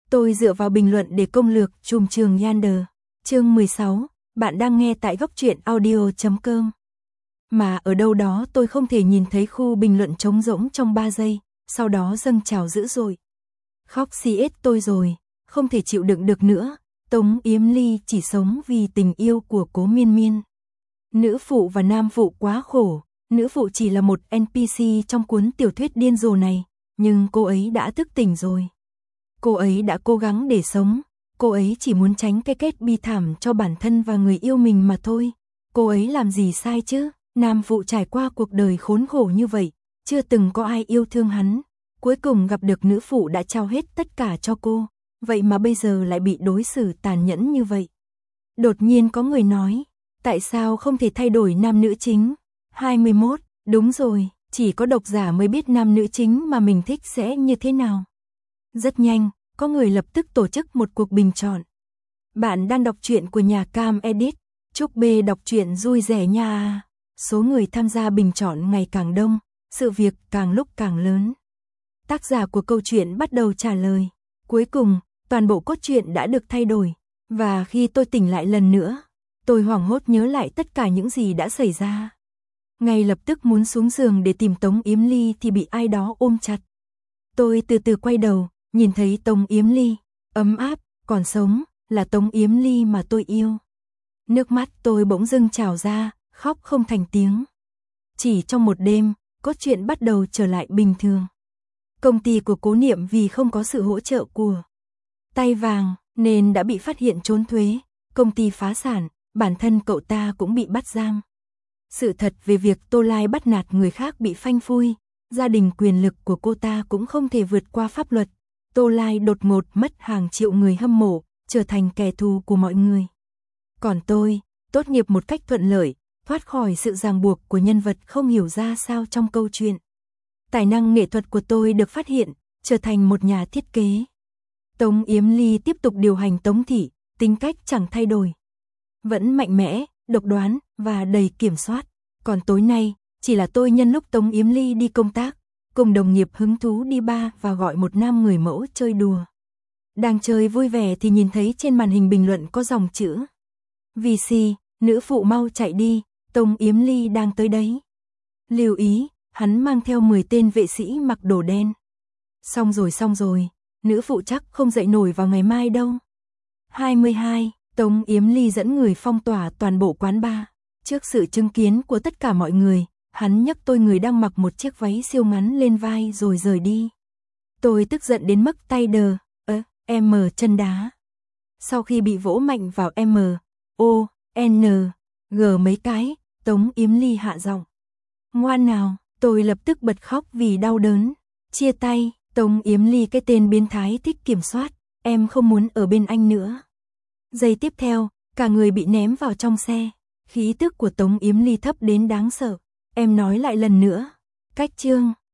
Tôi dựa vào bình luận để công lược trùm trường Yander. Chương 16, bạn đang nghe tại góc truyện audio.com. Mà ở đâu đó tôi không thể nhìn thấy khu bình luận trống rỗng trong 3 giây, sau đó dâng trào dữ dội. Khóc CS tôi rồi, không thể chịu đựng được nữa, Tống Yếm Ly chỉ sống vì tình yêu của Cố Miên Miên. Nữ phụ và nam phụ quá khổ, nữ phụ chỉ là một NPC trong cuốn tiểu thuyết điên rồ này, nhưng cô ấy đã thức tỉnh rồi. Cô ấy đã cố gắng để sống, cô ấy chỉ muốn tránh cái kết bi thảm cho bản thân và người yêu mình mà thôi. Cô ấy làm gì sai chứ? Nam phụ trải qua cuộc đời khốn khổ như vậy, chưa từng có ai yêu thương hắn. Cuối cùng gặp được nữ phụ đã trao hết tất cả cho cô, vậy mà bây giờ lại bị đối xử tàn nhẫn như vậy. Đột nhiên có người nói, tại sao không thể thay đổi nam nữ chính? 21, đúng rồi, chỉ có độc giả mới biết nam nữ chính mà mình thích sẽ như thế nào. Rất nhanh, có người lập tức tổ chức một cuộc bình chọn. Bạn đang đọc truyện của nhà Cam Edit, chúc B đọc truyện vui vẻ nha. Số người tham gia bình chọn ngày càng đông, sự việc càng lúc càng lớn. Tác giả của câu chuyện bắt đầu trả lời. Cuối cùng, toàn bộ cốt truyện đã được thay đổi. Và khi tôi tỉnh lại lần nữa, tôi hoảng hốt nhớ lại tất cả những gì đã xảy ra. Ngay lập tức muốn xuống giường để tìm Tống Yếm Ly thì bị ai đó ôm chặt. Tôi từ từ quay đầu, nhìn thấy Tống Yếm Ly, ấm áp, còn sống, là Tống Yếm Ly mà tôi yêu. Nước mắt tôi bỗng dưng trào ra, khóc không thành tiếng. Chỉ trong một đêm, cốt truyện bắt đầu trở lại bình thường. Công ty của Cố Niệm vì không có sự hỗ trợ của Tay Vàng nên đã bị phát hiện trốn thuế, công ty phá sản, bản thân cậu ta cũng bị bắt giam. Sự thật về việc Tô Lai bắt nạt người khác bị phanh phui, gia đình quyền lực của cô ta cũng không thể vượt qua pháp luật. Tô Lai đột ngột mất hàng triệu người hâm mộ, trở thành kẻ thù của mọi người. Còn tôi, tốt nghiệp một cách thuận lợi, thoát khỏi sự ràng buộc của nhân vật không hiểu ra sao trong câu chuyện. Tài năng nghệ thuật của tôi được phát hiện, trở thành một nhà thiết kế. Tống Yếm Ly tiếp tục điều hành Tống thị, tính cách chẳng thay đổi. Vẫn mạnh mẽ, độc đoán và đầy kiểm soát. Còn tối nay, chỉ là tôi nhân lúc Tống Yếm Ly đi công tác, cùng đồng nghiệp hứng thú đi bar và gọi một nam người mẫu chơi đùa. Đang chơi vui vẻ thì nhìn thấy trên màn hình bình luận có dòng chữ VC, nữ phụ mau chạy đi, Tống Yếm Ly đang tới đấy. Lưu ý, hắn mang theo 10 tên vệ sĩ mặc đồ đen. Xong rồi, nữ phụ chắc không dậy nổi vào ngày mai đâu. 22, Tống Yếm Ly dẫn người phong tỏa toàn bộ quán bar. Trước sự chứng kiến của tất cả mọi người, hắn nhấc tôi người đang mặc một chiếc váy siêu ngắn lên vai rồi rời đi. Tôi tức giận đến mức tay đờ, chân đá. Sau khi bị vỗ mạnh vào G mấy cái, Tống Yếm Ly hạ giọng. Ngoan nào, tôi lập tức bật khóc vì đau đớn. Chia tay, Tống Yếm Ly cái tên biến thái thích kiểm soát, em không muốn ở bên anh nữa. Giây tiếp theo, cả người bị ném vào trong xe. Khí tức của Tống Yếm Ly thấp đến đáng sợ. Em nói lại lần nữa. Cách chương